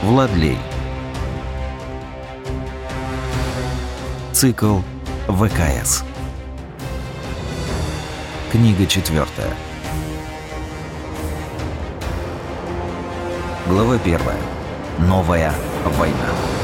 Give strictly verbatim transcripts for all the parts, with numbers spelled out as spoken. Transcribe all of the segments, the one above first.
Владлей. Цикл ВКС. Книга четвертая. Глава первая. Новая война.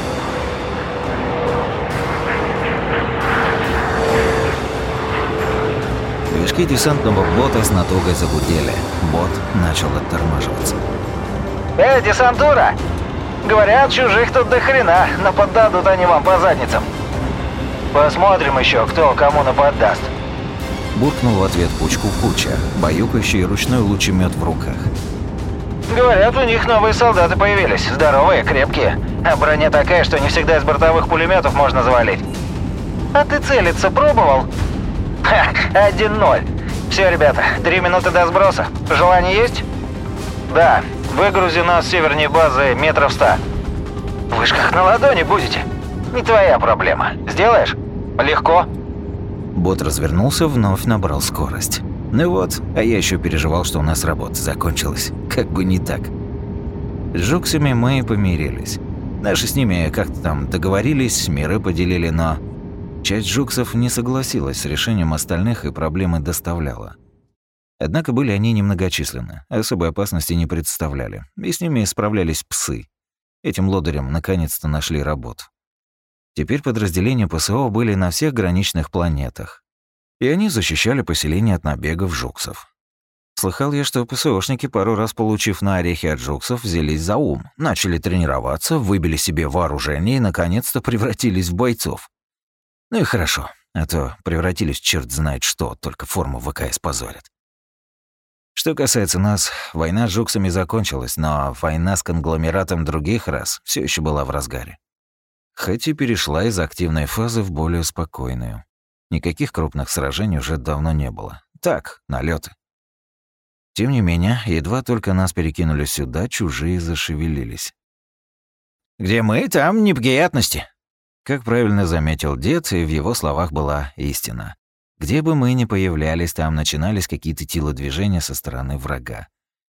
Движки десантного бота с натугой загудели. Бот начал оттормаживаться. «Эй, десантура! Говорят, чужих тут до хрена, нападут они вам по задницам. Посмотрим еще, кто кому нападаст». Буркнул в ответ Пучку Куча, баюкающий ручной лучемет в руках. «Говорят, у них новые солдаты появились, здоровые, крепкие. А броня такая, что не всегда из бортовых пулеметов можно завалить. А ты целиться пробовал?» «Ха, один ноль. Все, ребята, три минуты до сброса. Желание есть?» «Да. Выгрузи нас с северней базы метров ста. Вы ж как на ладони будете. Не твоя проблема. Сделаешь? Легко». Бот развернулся, вновь набрал скорость. Ну вот, а я еще переживал, что у нас работа закончилась. Как бы не так. С жуксами мы помирились. Наши с ними как-то там договорились, миры поделили, но... Часть жуксов не согласилась с решением остальных и проблемы доставляла. Однако были они немногочисленны, особой опасности не представляли, и с ними справлялись псы. Этим лодырям наконец-то нашли работу. Теперь подразделения ПСО были на всех граничных планетах, и они защищали поселение от набегов жуксов. Слыхал я, что ПСОшники, пару раз получив на орехи от жуксов, взялись за ум, начали тренироваться, выбили себе вооружение и наконец-то превратились в бойцов. Ну и хорошо, а то превратились в черт знает что, только форму ВКС позорят. Что касается нас, война с жуксами закончилась, но война с конгломератом других рас все еще была в разгаре. Хоть и перешла из активной фазы в более спокойную. Никаких крупных сражений уже давно не было. Так, налеты. Тем не менее, едва только нас перекинули сюда, чужие зашевелились. «Где мы, там неприятности», — как правильно заметил дед, и в его словах была истина. Где бы мы ни появлялись, там начинались какие-то телодвижения со стороны врага.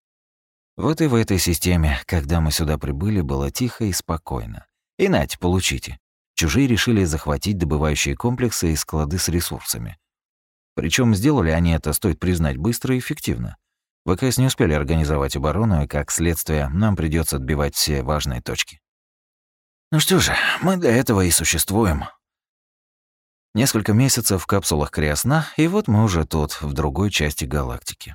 Вот и в этой системе, когда мы сюда прибыли, было тихо и спокойно. И нате, получите. Чужие решили захватить добывающие комплексы и склады с ресурсами. Причем сделали они это, стоит признать, быстро и эффективно. ВКС не успели организовать оборону, и, как следствие, нам придется отбивать все важные точки. Ну что же, мы для этого и существуем. Несколько месяцев в капсулах Криосна, и вот мы уже тут, в другой части галактики.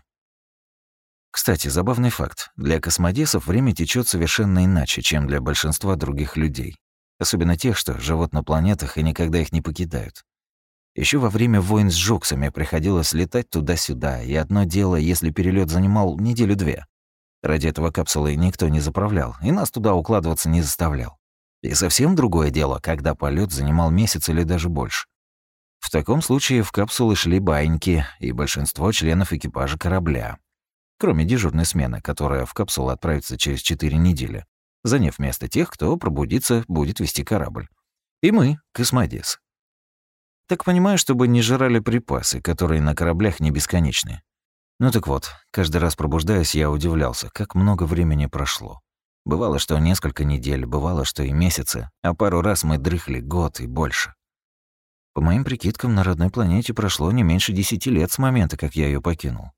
Кстати, забавный факт. Для космодесов время течет совершенно иначе, чем для большинства других людей. Особенно тех, что живут на планетах и никогда их не покидают. Еще во время войн с жуксами приходилось летать туда-сюда, и одно дело, если перелет занимал неделю-две. Ради этого капсулы никто не заправлял, и нас туда укладываться не заставлял. И совсем другое дело, когда полет занимал месяц или даже больше. В таком случае в капсулы шли баиньки и большинство членов экипажа корабля. Кроме дежурной смены, которая в капсулу отправится через четыре недели, заняв место тех, кто пробудится, будет вести корабль. И мы, космодесы. Так понимаю, чтобы не жрали припасы, которые на кораблях не бесконечны. Ну так вот, каждый раз пробуждаясь, я удивлялся, как много времени прошло. Бывало, что несколько недель, бывало, что и месяцы, а пару раз мы дрыхли год и больше. По моим прикидкам, на родной планете прошло не меньше десяти лет с момента, как я ее покинул.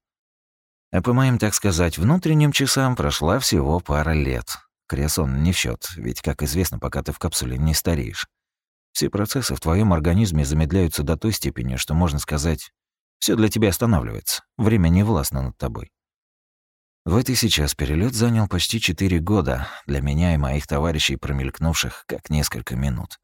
А по моим, так сказать, внутренним часам прошла всего пара лет. Криосон не в счет, ведь, как известно, пока ты в капсуле не стареешь. Все процессы в твоем организме замедляются до той степени, что, можно сказать, все для тебя останавливается, время не властно над тобой. Вот и сейчас перелет занял почти четыре года, для меня и моих товарищей, промелькнувших как несколько минут.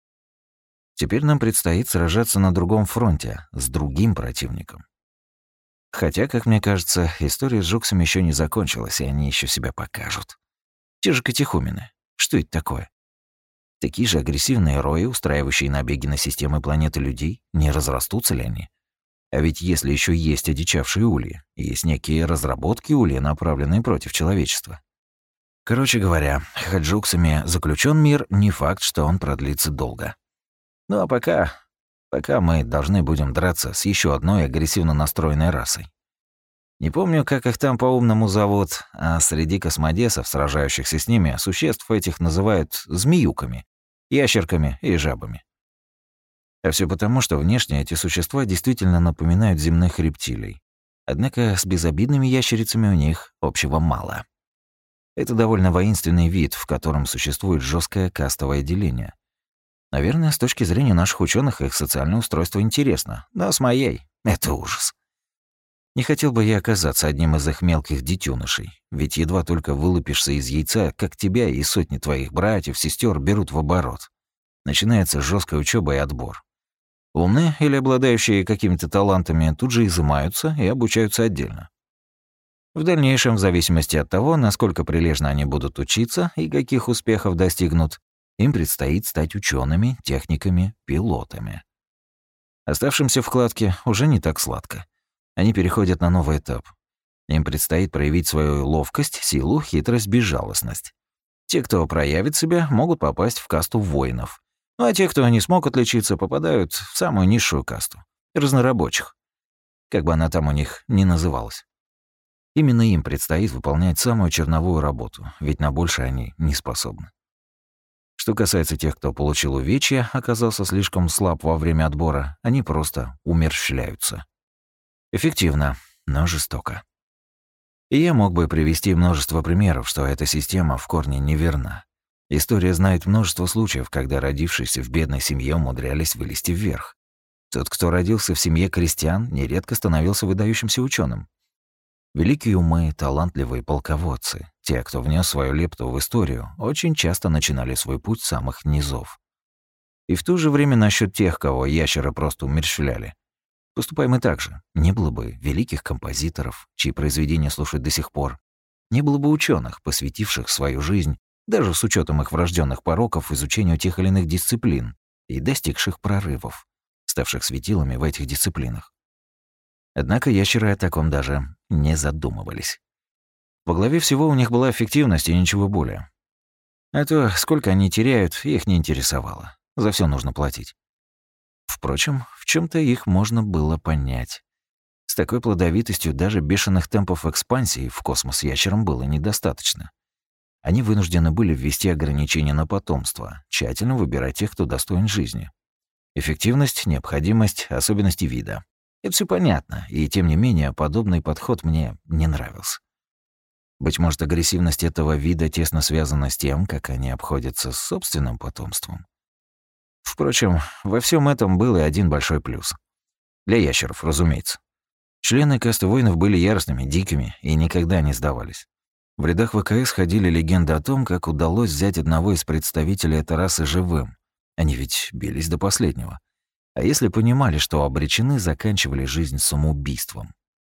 Теперь нам предстоит сражаться на другом фронте, с другим противником. Хотя, как мне кажется, история с жуксами еще не закончилась, и они еще себя покажут. Те же катехумены. Что это такое? Такие же агрессивные рои, устраивающие набеги на системы планеты людей, не разрастутся ли они? А ведь если еще есть одичавшие ульи, есть некие разработки улья, направленные против человечества. Короче говоря, хоть жуксами заключен мир, не факт, что он продлится долго. Ну а пока... Пока мы должны будем драться с еще одной агрессивно настроенной расой. Не помню, как их там по-умному зовут, а среди космодесов, сражающихся с ними, существ этих называют змеюками, ящерками и жабами. А все потому, что внешне эти существа действительно напоминают земных рептилий. Однако с безобидными ящерицами у них общего мало. Это довольно воинственный вид, в котором существует жесткое кастовое деление. Наверное, с точки зрения наших ученых их социальное устройство интересно, но с моей — это ужас. Не хотел бы я оказаться одним из их мелких детенышей, ведь едва только вылупишься из яйца, как тебя и сотни твоих братьев, сестер берут в оборот. Начинается жесткая учеба и отбор. Умные или обладающие какими-то талантами тут же изымаются и обучаются отдельно. В дальнейшем, в зависимости от того, насколько прилежно они будут учиться и каких успехов достигнут, им предстоит стать учеными, техниками, пилотами. Оставшимся в кладке уже не так сладко. Они переходят на новый этап. Им предстоит проявить свою ловкость, силу, хитрость, безжалостность. Те, кто проявит себя, могут попасть в касту воинов. Ну а те, кто не смог отличиться, попадают в самую низшую касту — разнорабочих. Как бы она там у них ни называлась. Именно им предстоит выполнять самую черновую работу, ведь на больше они не способны. Что касается тех, кто получил увечья, оказался слишком слаб во время отбора, они просто умерщвляются. Эффективно, но жестоко. И я мог бы привести множество примеров, что эта система в корне неверна. История знает множество случаев, когда родившиеся в бедной семье умудрялись вылезти вверх. Тот, кто родился в семье крестьян, нередко становился выдающимся ученым. Великие умы, талантливые полководцы, те, кто внес свою лепту в историю, очень часто начинали свой путь с самых низов. И в то же время насчет тех, кого ящеры просто умерщвляли. Поступаем и так же. Не было бы великих композиторов, чьи произведения слушают до сих пор. Не было бы ученых, посвятивших свою жизнь, даже с учетом их врожденных пороков, изучению тех или иных дисциплин и достигших прорывов, ставших светилами в этих дисциплинах. Однако ящеры о таком даже не задумывались. Во главе всего у них была эффективность и ничего более. А то, сколько они теряют, их не интересовало. За все нужно платить. Впрочем, в чем то их можно было понять. С такой плодовитостью даже бешеных темпов экспансии в космос ящерам было недостаточно. Они вынуждены были ввести ограничения на потомство, тщательно выбирать тех, кто достоин жизни. Эффективность, необходимость, особенности вида. Это все понятно, и тем не менее подобный подход мне не нравился. Быть может, агрессивность этого вида тесно связана с тем, как они обходятся с собственным потомством. Впрочем, во всем этом был и один большой плюс. Для ящеров, разумеется. Члены касты воинов были яростными, дикими и никогда не сдавались. В рядах ВКС ходили легенды о том, как удалось взять одного из представителей этой расы живым. Они ведь бились до последнего. А если понимали, что обречены, заканчивали жизнь самоубийством.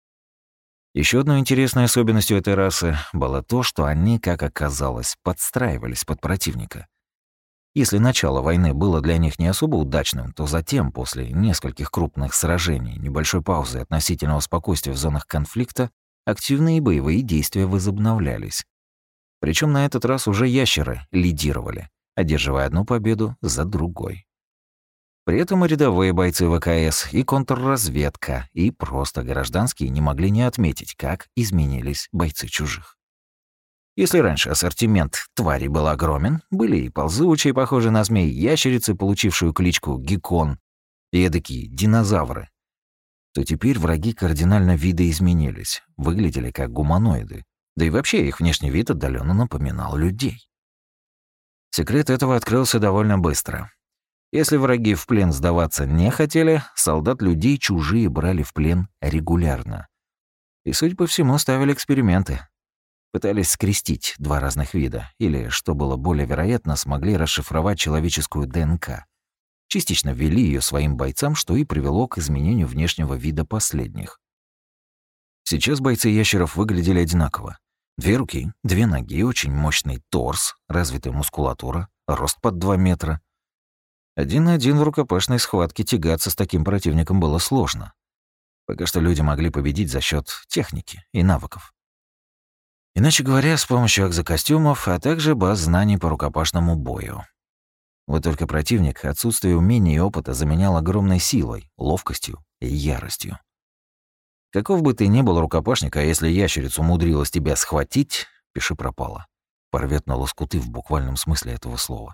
Еще одной интересной особенностью этой расы было то, что они, как оказалось, подстраивались под противника. Если начало войны было для них не особо удачным, то затем, после нескольких крупных сражений, небольшой паузы и относительного спокойствия в зонах конфликта, активные боевые действия возобновлялись. Причем на этот раз уже ящеры лидировали, одерживая одну победу за другой. При этом и рядовые бойцы ВКС, и контрразведка, и просто гражданские не могли не отметить, как изменились бойцы чужих. Если раньше ассортимент тварей был огромен, были и ползучие, похожие на змей, ящерицы, получившую кличку Геккон, и эдакие динозавры, то теперь враги кардинально видоизменились, выглядели как гуманоиды, да и вообще их внешний вид отдаленно напоминал людей. Секрет этого открылся довольно быстро. Если враги в плен сдаваться не хотели, солдат людей чужие брали в плен регулярно. И, судя по всему, ставили эксперименты. Пытались скрестить два разных вида, или, что было более вероятно, смогли расшифровать человеческую ДНК. Частично ввели ее своим бойцам, что и привело к изменению внешнего вида последних. Сейчас бойцы ящеров выглядели одинаково. Две руки, две ноги, очень мощный торс, развитая мускулатура, рост под два метра. Один на один в рукопашной схватке тягаться с таким противником было сложно. Пока что люди могли победить за счет техники и навыков. Иначе говоря, с помощью экзокостюмов, а также баз знаний по рукопашному бою. Вот только противник отсутствие умений и опыта заменял огромной силой, ловкостью и яростью. Каков бы ты ни был рукопашник, а если ящерица умудрилась тебя схватить, пиши пропало. Порвет на лоскуты в буквальном смысле этого слова.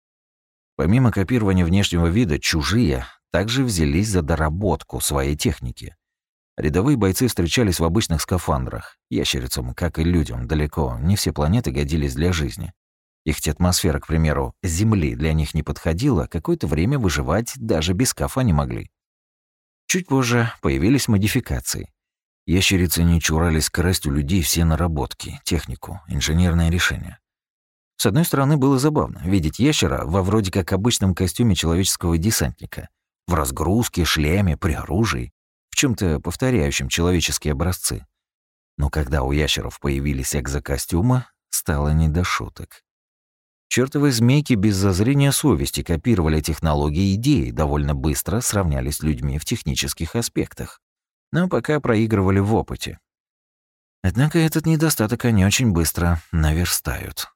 Помимо копирования внешнего вида, чужие также взялись за доработку своей техники. Рядовые бойцы встречались в обычных скафандрах. Ящерицам, как и людям, далеко не все планеты годились для жизни. Их атмосфера, к примеру, Земли для них не подходила, какое-то время выживать даже без скафа не могли. Чуть позже появились модификации. Ящерицы не чурались красть у людей все наработки, технику, инженерные решения. С одной стороны, было забавно видеть ящера во вроде как обычном костюме человеческого десантника, в разгрузке, шлеме, при оружии, в чем то повторяющем человеческие образцы. Но когда у ящеров появились экзокостюмы, стало не до шуток. Чёртовы змейки без зазрения совести копировали технологии и идеи, довольно быстро сравнялись с людьми в технических аспектах, но пока проигрывали в опыте. Однако этот недостаток они очень быстро наверстают.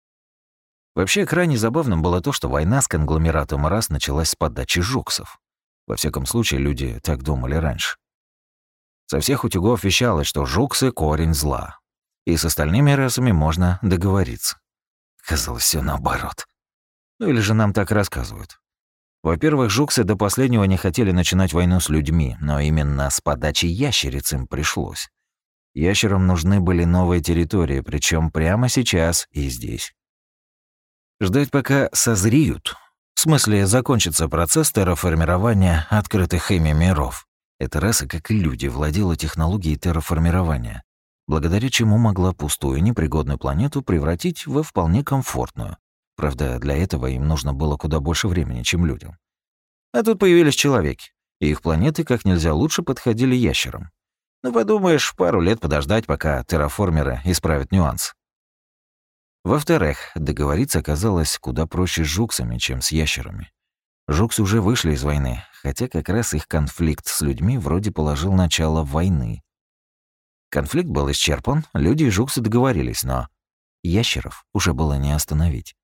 Вообще, крайне забавным было то, что война с конгломератом рас началась с подачи жуксов. Во всяком случае, люди так думали раньше. Со всех утюгов вещалось, что жуксы — корень зла, и с остальными расами можно договориться. Казалось, все наоборот. Ну или же нам так рассказывают. Во-первых, жуксы до последнего не хотели начинать войну с людьми, но именно с подачи ящериц им пришлось. Ящерам нужны были новые территории, причем прямо сейчас и здесь. Ждать, пока созреют. В смысле, закончится процесс терраформирования открытых ими миров. Эта раса, как и люди, владела технологией терраформирования, благодаря чему могла пустую, непригодную планету превратить во вполне комфортную. Правда, для этого им нужно было куда больше времени, чем людям. А тут появились человеки, и их планеты как нельзя лучше подходили ящерам. Ну, подумаешь, пару лет подождать, пока терраформеры исправят нюанс. Во-вторых, договориться оказалось куда проще с жуксами, чем с ящерами. Жуксы уже вышли из войны, хотя как раз их конфликт с людьми вроде положил начало войны. Конфликт был исчерпан, люди и жуксы договорились, но ящеров уже было не остановить.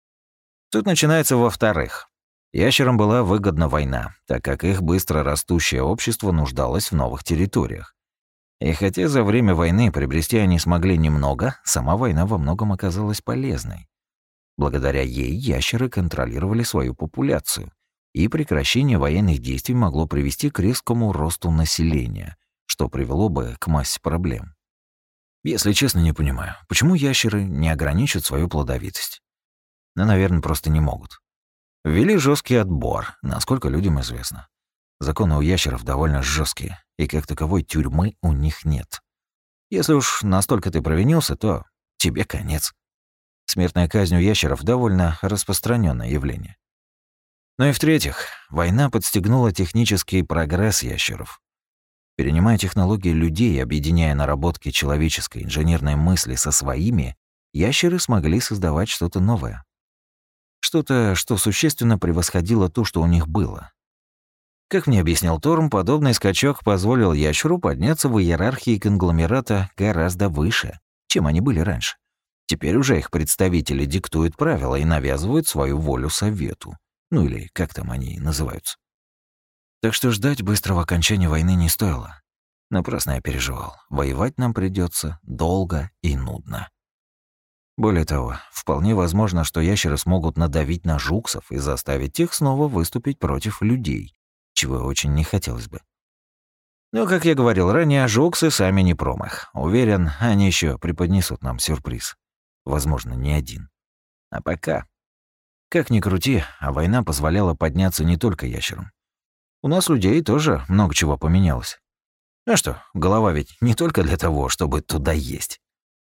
Тут начинается во-вторых. Ящерам была выгодна война, так как их быстро растущее общество нуждалось в новых территориях. И хотя за время войны приобрести они смогли немного, сама война во многом оказалась полезной. Благодаря ей ящеры контролировали свою популяцию, и прекращение военных действий могло привести к резкому росту населения, что привело бы к массе проблем. Если честно, не понимаю, почему ящеры не ограничат свою плодовитость. Ну, наверное, просто не могут. Ввели жесткий отбор, насколько людям известно. Законы у ящеров довольно жесткие, и как таковой тюрьмы у них нет. Если уж настолько ты провинился, то тебе конец. Смертная казнь у ящеров довольно распространенное явление. Ну и в-третьих, война подстегнула технический прогресс ящеров. Перенимая технологии людей и объединяя наработки человеческой инженерной мысли со своими, ящеры смогли создавать что-то новое. Что-то, что существенно превосходило то, что у них было. Как мне объяснил Торм, подобный скачок позволил ящеру подняться в иерархии конгломерата гораздо выше, чем они были раньше. Теперь уже их представители диктуют правила и навязывают свою волю совету. Ну или как там они называются. Так что ждать быстрого окончания войны не стоило. Напрасно я переживал. Воевать нам придется долго и нудно. Более того, вполне возможно, что ящеры смогут надавить на жуксов и заставить их снова выступить против людей, чего очень не хотелось бы. Но, как я говорил ранее, жуксы сами не промах. Уверен, они еще преподнесут нам сюрприз. Возможно, не один. А пока... Как ни крути, а война позволяла подняться не только ящерам. У нас, людей, тоже много чего поменялось. А что, голова ведь не только для того, чтобы туда есть.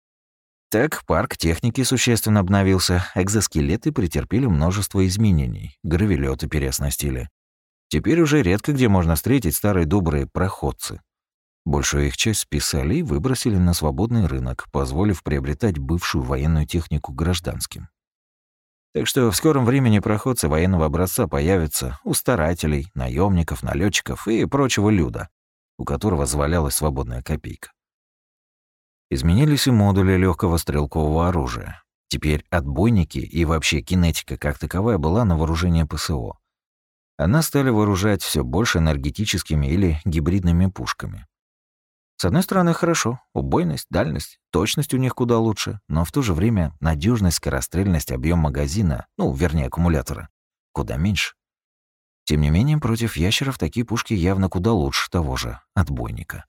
Так, парк техники существенно обновился, экзоскелеты претерпели множество изменений, гравелеты переоснастили. Теперь уже редко где можно встретить старые добрые проходцы. Большую их часть списали и выбросили на свободный рынок, позволив приобретать бывшую военную технику гражданским. Так что в скором времени проходцы военного образца появятся у старателей, наемников, налетчиков и прочего люда, у которого завалялась свободная копейка. Изменились и модули легкого стрелкового оружия. Теперь отбойники и вообще кинетика как таковая была на вооружении ПСО. Она стали вооружать все больше энергетическими или гибридными пушками. С одной стороны, хорошо. Убойность, дальность, точность у них куда лучше, но в то же время надежность, скорострельность, объем магазина, ну, вернее, аккумулятора, куда меньше. Тем не менее, против ящеров такие пушки явно куда лучше того же отбойника.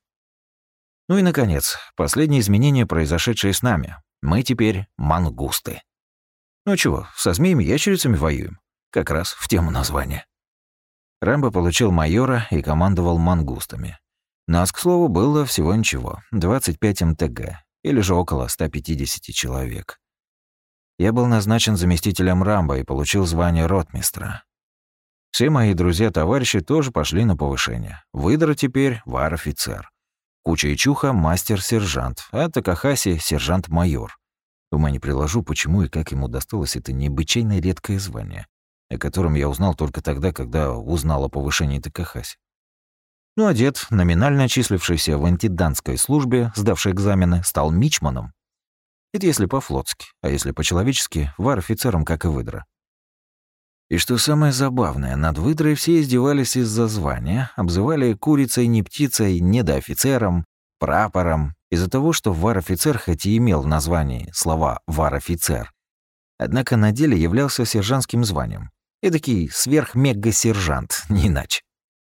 Ну и, наконец, последнее изменение, произошедшее с нами. Мы теперь мангусты. Ну чего, со змеями-ящерицами воюем. Как раз в тему названия. Рэмбо получил майора и командовал мангустами. Нас, к слову, было всего ничего, двадцать пять эм тэ гэ, или же около ста пятидесяти человек. Я был назначен заместителем Рамбо и получил звание ротмистра. Все мои друзья-товарищи тоже пошли на повышение. Выдра теперь вар-офицер. Куча и Чуха — мастер-сержант, а Такахаси — сержант-майор. Ума не приложу, почему и как ему досталось это необычайно редкое звание, о котором я узнал только тогда, когда узнал о повышении Такахаси. Ну а дед, номинально числившийся в антиданской службе, сдавший экзамены, стал мичманом. Это если по-флотски, а если по-человечески — вар-офицером, как и выдра. И что самое забавное, над выдрой все издевались из-за звания, обзывали курицей, не птицей, недоофицером, прапором, из-за того, что вар-офицер хоть и имел в названии слова «вар-офицер», однако на деле являлся сержантским званием. Эдакий сверх-мега-сержант, не иначе.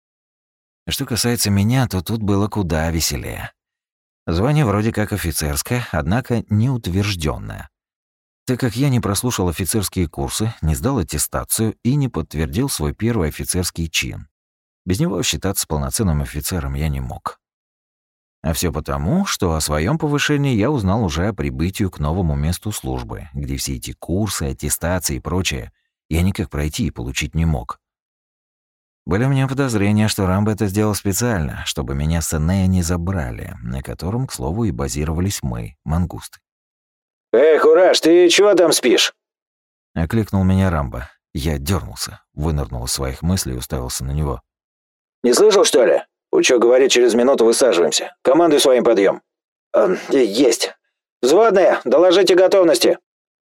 Что касается меня, то тут было куда веселее. Звание вроде как офицерское, однако не утвержденное. Так как я не прослушал офицерские курсы, не сдал аттестацию и не подтвердил свой первый офицерский чин. Без него считаться полноценным офицером я не мог. А все потому, что о своем повышении я узнал уже о прибытии к новому месту службы, где все эти курсы, аттестации и прочее я никак пройти и получить не мог. Были у меня подозрения, что Рамбо это сделал специально, чтобы меня с Энея не забрали, на котором, к слову, и базировались мы, мангусты. «Эй, Кураж, ты чего там спишь?» — окликнул меня Рамбо. Я дернулся, вынырнул из своих мыслей и уставился на него. «Не слышал, что ли? Учё говорит, через минуту высаживаемся. Командуй своим подъем. Э, есть. Взводные, доложите готовности».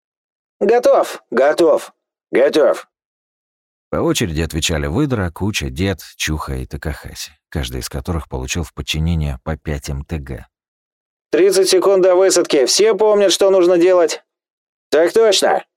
«Готов, готов, готов». По очереди отвечали выдра, Куча, дед, Чуха и Такахаси, каждый из которых получил в подчинение по пять эм тэ гэ. тридцать секунд до высадки. Все помнят, что нужно делать?» «Так точно».